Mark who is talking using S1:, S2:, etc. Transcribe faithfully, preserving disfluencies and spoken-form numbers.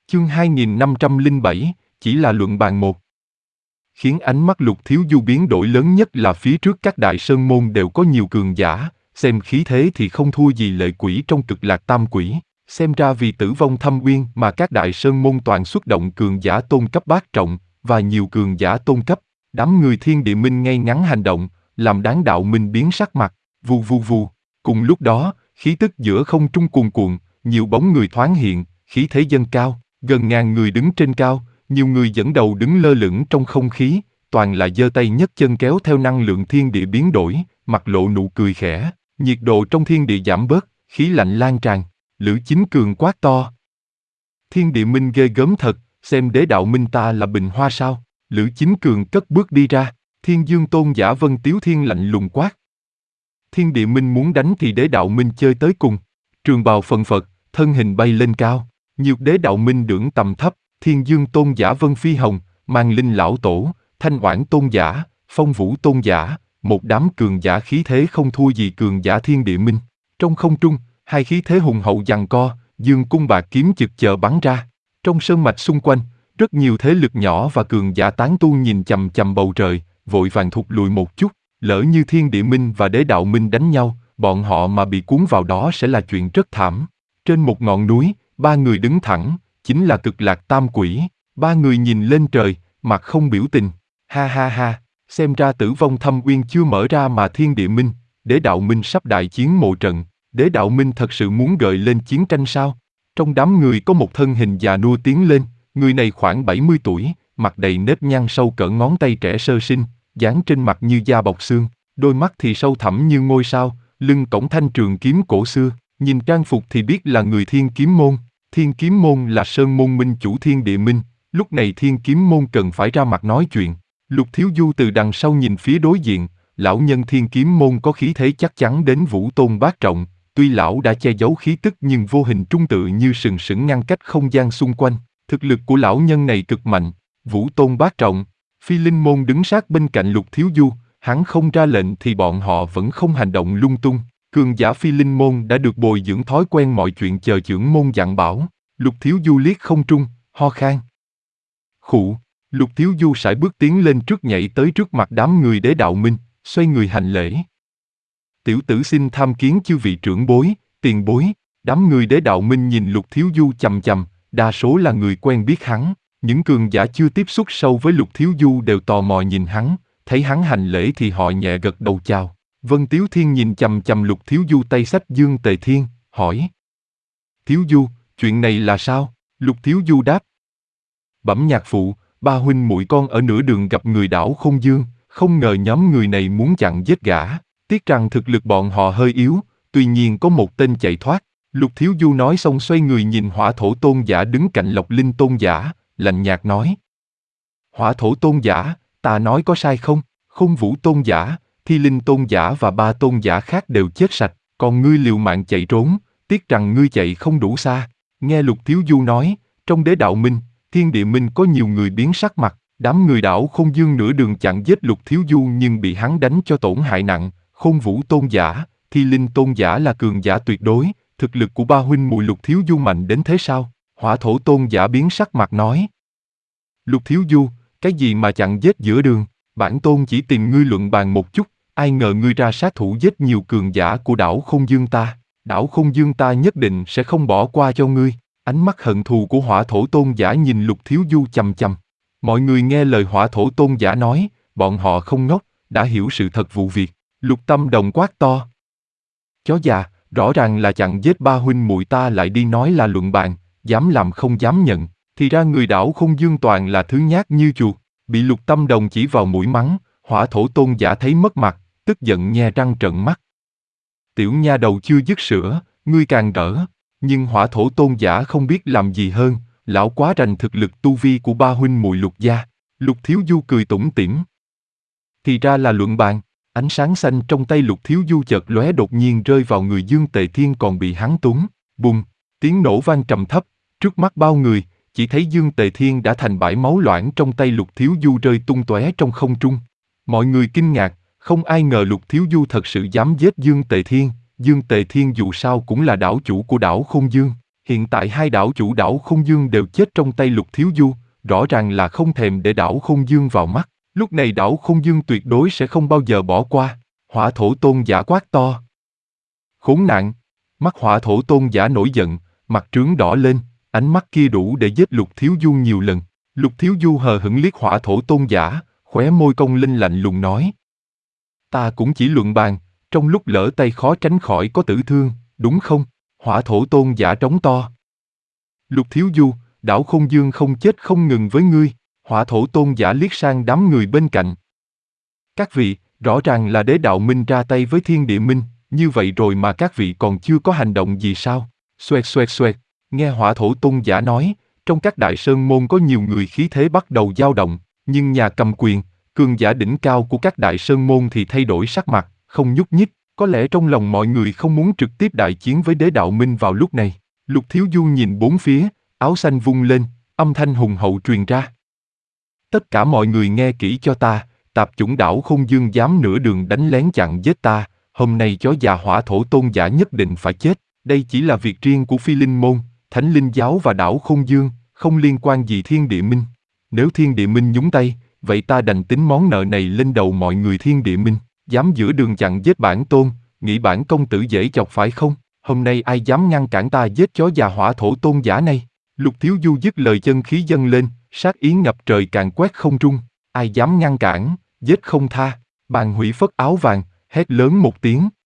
S1: Chương hai nghìn năm trăm lẻ bảy, chỉ là luận bàn một. Khiến ánh mắt Lục Thiếu Du biến đổi lớn nhất là phía trước các đại sơn môn đều có nhiều cường giả, xem khí thế thì không thua gì lệ quỷ trong Cực Lạc Tam Quỷ. Xem ra vì Tử Vong Thâm Uyên mà các đại sơn môn toàn xuất động cường giả tôn cấp bát trọng, và nhiều cường giả tôn cấp. Đám người Thiên Địa Minh ngay ngắn hành động, làm Đáng Đạo Minh biến sắc mặt, vù vù vù. Cùng lúc đó, khí tức giữa không trung cuồn cuộn, nhiều bóng người thoáng hiện, khí thế dâng cao, gần ngàn người đứng trên cao, nhiều người dẫn đầu đứng lơ lửng trong không khí, toàn là giơ tay nhấc chân kéo theo năng lượng thiên địa biến đổi, mặt lộ nụ cười khẽ, nhiệt độ trong thiên địa giảm bớt, khí lạnh lan tràn. Lữ Chính Cường quát to: Thiên Địa Minh ghê gớm thật, xem Đế Đạo Minh ta là bình hoa sao? Lữ Chính Cường cất bước đi ra, Thiên Dương Tôn giả Vân Tiếu Thiên lạnh lùng quát: Thiên Địa Minh muốn đánh thì Đế Đạo Minh chơi tới cùng. Trường bào phần phật, thân hình bay lên cao, nhiều Đế Đạo Minh đưởng tầm thấp, Thiên Dương Tôn giả Vân Phi Hồng, Mang Linh Lão Tổ, Thanh Oản Tôn giả, Phong Vũ Tôn giả, một đám cường giả khí thế không thua gì cường giả Thiên Địa Minh. Trong không trung, hai khí thế hùng hậu giằng co, dương cung bạc kiếm chực chờ bắn ra. Trong sơn mạch xung quanh, rất nhiều thế lực nhỏ và cường giả tán tu nhìn chằm chằm bầu trời, vội vàng thụt lùi một chút. Lỡ như Thiên Địa Minh và Đế Đạo Minh đánh nhau, bọn họ mà bị cuốn vào đó sẽ là chuyện rất thảm. Trên một ngọn núi, ba người đứng thẳng, chính là Cực Lạc Tam Quỷ. Ba người nhìn lên trời, mặt không biểu tình. Ha ha ha, xem ra Tử Vong Thâm Uyên chưa mở ra mà Thiên Địa Minh, Đế Đạo Minh sắp đại chiến mộ trận. Đế Đạo Minh thật sự muốn gợi lên chiến tranh sao? Trong đám người có một thân hình già nua tiến lên, người này khoảng bảy mươi tuổi, mặt đầy nếp nhăn sâu cỡ ngón tay trẻ sơ sinh, dáng trên mặt như da bọc xương, đôi mắt thì sâu thẳm như ngôi sao, lưng cổng thanh trường kiếm cổ xưa, nhìn trang phục thì biết là người Thiên Kiếm Môn. Thiên Kiếm Môn là sơn môn minh chủ Thiên Địa Minh, lúc này Thiên Kiếm Môn cần phải ra mặt nói chuyện. Lục Thiếu Du từ đằng sau nhìn phía đối diện, lão nhân Thiên Kiếm Môn có khí thế chắc chắn đến Vũ Tôn bát trọng, tuy lão đã che giấu khí tức nhưng vô hình trung tự như sừng sững ngăn cách không gian xung quanh. Thực lực của lão nhân này cực mạnh. Vũ Tôn bát trọng, Phi Linh Môn đứng sát bên cạnh Lục Thiếu Du, hắn không ra lệnh thì bọn họ vẫn không hành động lung tung. Cường giả Phi Linh Môn đã được bồi dưỡng thói quen mọi chuyện chờ trưởng môn dặn bảo. Lục Thiếu Du liếc không trung, ho khan. Khụ, Lục Thiếu Du sải bước tiến lên trước nhảy tới trước mặt đám người Đế Đạo Minh, xoay người hành lễ. Tiểu tử xin tham kiến chư vị trưởng bối, tiền bối. Đám người Đế Đạo Minh nhìn Lục Thiếu Du chằm chằm, đa số là người quen biết hắn. Những cường giả chưa tiếp xúc sâu với Lục Thiếu Du đều tò mò nhìn hắn, thấy hắn hành lễ thì họ nhẹ gật đầu chào. Vân Tiếu Thiên nhìn chằm chằm Lục Thiếu Du tay xách Dương Tề Thiên, hỏi: Thiếu Du, chuyện này là sao? Lục Thiếu Du đáp: Bẩm nhạc phụ, ba huynh muội con ở nửa đường gặp người đảo Không Dương, không ngờ nhóm người này muốn chặn giết gã. Tiếc rằng thực lực bọn họ hơi yếu, tuy nhiên có một tên chạy thoát. Lục Thiếu Du nói xong xoay người nhìn Hỏa Thổ Tôn giả đứng cạnh Lộc Linh Tôn giả, lạnh nhạt nói: Hỏa Thổ Tôn giả, ta nói có sai không? Khôn Vũ Tôn giả, Thi Linh Tôn giả và ba tôn giả khác đều chết sạch, còn ngươi liều mạng chạy trốn, tiếc rằng ngươi chạy không đủ xa. Nghe Lục Thiếu Du nói, trong Đế Đạo Minh, Thiên Địa Minh có nhiều người biến sắc mặt. Đám người đảo Không Dương nửa đường chặn giết Lục Thiếu Du nhưng bị hắn đánh cho tổn hại nặng. Khôn Vũ Tôn giả, Thi Linh Tôn giả là cường giả tuyệt đối, thực lực của ba huynh muội Lục Thiếu Du mạnh đến thế sao? Hỏa Thổ Tôn giả biến sắc mặt nói: Lục Thiếu Du, cái gì mà chặn giết giữa đường? Bản tôn chỉ tìm ngươi luận bàn một chút, ai ngờ ngươi ra sát thủ giết nhiều cường giả của đảo Không Dương ta. Đảo Không Dương ta nhất định sẽ không bỏ qua cho ngươi. Ánh mắt hận thù của Hỏa Thổ Tôn giả nhìn Lục Thiếu Du chằm chằm. Mọi người nghe lời Hỏa Thổ Tôn giả nói, bọn họ không ngốc, đã hiểu sự thật vụ việc. Lục Tâm Đồng quát to: Chó già, rõ ràng là chặn giết ba huynh muội ta lại đi nói là luận bàn, dám làm không dám nhận, thì ra người đảo Không Dương toàn là thứ nhát như chuột. Bị Lục Tâm Đồng chỉ vào mũi mắng, Hỏa Thổ Tôn giả thấy mất mặt, tức giận nhe răng trợn mắt. Tiểu nha đầu chưa dứt sữa, ngươi càng rỡ. Nhưng Hỏa Thổ Tôn giả không biết làm gì hơn, lão quá rành thực lực tu vi của ba huynh muội Lục gia. Lục Thiếu Du cười tủm tỉm: Thì ra là luận bàn. Ánh sáng xanh trong tay Lục Thiếu Du chợt lóe đột nhiên rơi vào người Dương Tề Thiên còn bị hắn túm. Bùm, tiếng nổ vang trầm thấp, trước mắt bao người, chỉ thấy Dương Tề Thiên đã thành bãi máu loãng trong tay Lục Thiếu Du rơi tung tóe trong không trung. Mọi người kinh ngạc, không ai ngờ Lục Thiếu Du thật sự dám giết Dương Tề Thiên. Dương Tề Thiên dù sao cũng là đảo chủ của đảo Không Dương, Hiện tại hai đảo chủ đảo Không Dương đều chết trong tay Lục Thiếu Du, rõ ràng là không thèm để đảo Không Dương vào mắt. Lúc này đảo Không Dương tuyệt đối sẽ không bao giờ bỏ qua. Hỏa thổ tôn giả quát to. Khốn nạn! Mắt hỏa thổ tôn giả nổi giận, mặt trướng đỏ lên, ánh mắt kia đủ để giết Lục Thiếu Du nhiều lần. Lục Thiếu Du hờ hững liếc hỏa thổ tôn giả, khóe môi cong lên lạnh lùng nói. Ta cũng chỉ luận bàn, trong lúc lỡ tay khó tránh khỏi có tử thương, đúng không? Hỏa thổ tôn giả trống to. Lục Thiếu Du, đảo Không Dương không chết không ngừng với ngươi. Hỏa thổ tôn giả liếc sang đám người bên cạnh. Các vị, rõ ràng là đế đạo minh ra tay với thiên địa minh, như vậy rồi mà các vị còn chưa có hành động gì sao? Xoẹt xoẹt xoẹt, nghe hỏa thổ tôn giả nói, trong các đại sơn môn có nhiều người khí thế bắt đầu dao động, nhưng nhà cầm quyền, cường giả đỉnh cao của các đại sơn môn thì thay đổi sắc mặt, không nhúc nhích, có lẽ trong lòng mọi người không muốn trực tiếp đại chiến với đế đạo minh vào lúc này. Lục Thiếu Du nhìn bốn phía, áo xanh vung lên, âm thanh hùng hậu truyền ra. Tất cả mọi người nghe kỹ cho ta, tạp chủng đảo Không Dương dám nửa đường đánh lén chặn giết ta, hôm nay chó già hỏa thổ tôn giả nhất định phải chết. Đây chỉ là việc riêng của Phi Linh Môn, Thánh Linh Giáo và đảo Không Dương, không liên quan gì Thiên Địa Minh. Nếu Thiên Địa Minh nhúng tay, vậy ta đành tính món nợ này lên đầu mọi người Thiên Địa Minh. Dám giữa đường chặn giết bản tôn, nghĩ bản công tử dễ chọc phải không? Hôm nay ai dám ngăn cản ta giết chó già hỏa thổ tôn giả này? Lục Thiếu Du dứt lời chân khí dâng lên, sát ý ngập trời càn quét không trung. Ai dám ngăn cản, giết không tha. Bàn hủy phất áo vàng, hét lớn một tiếng.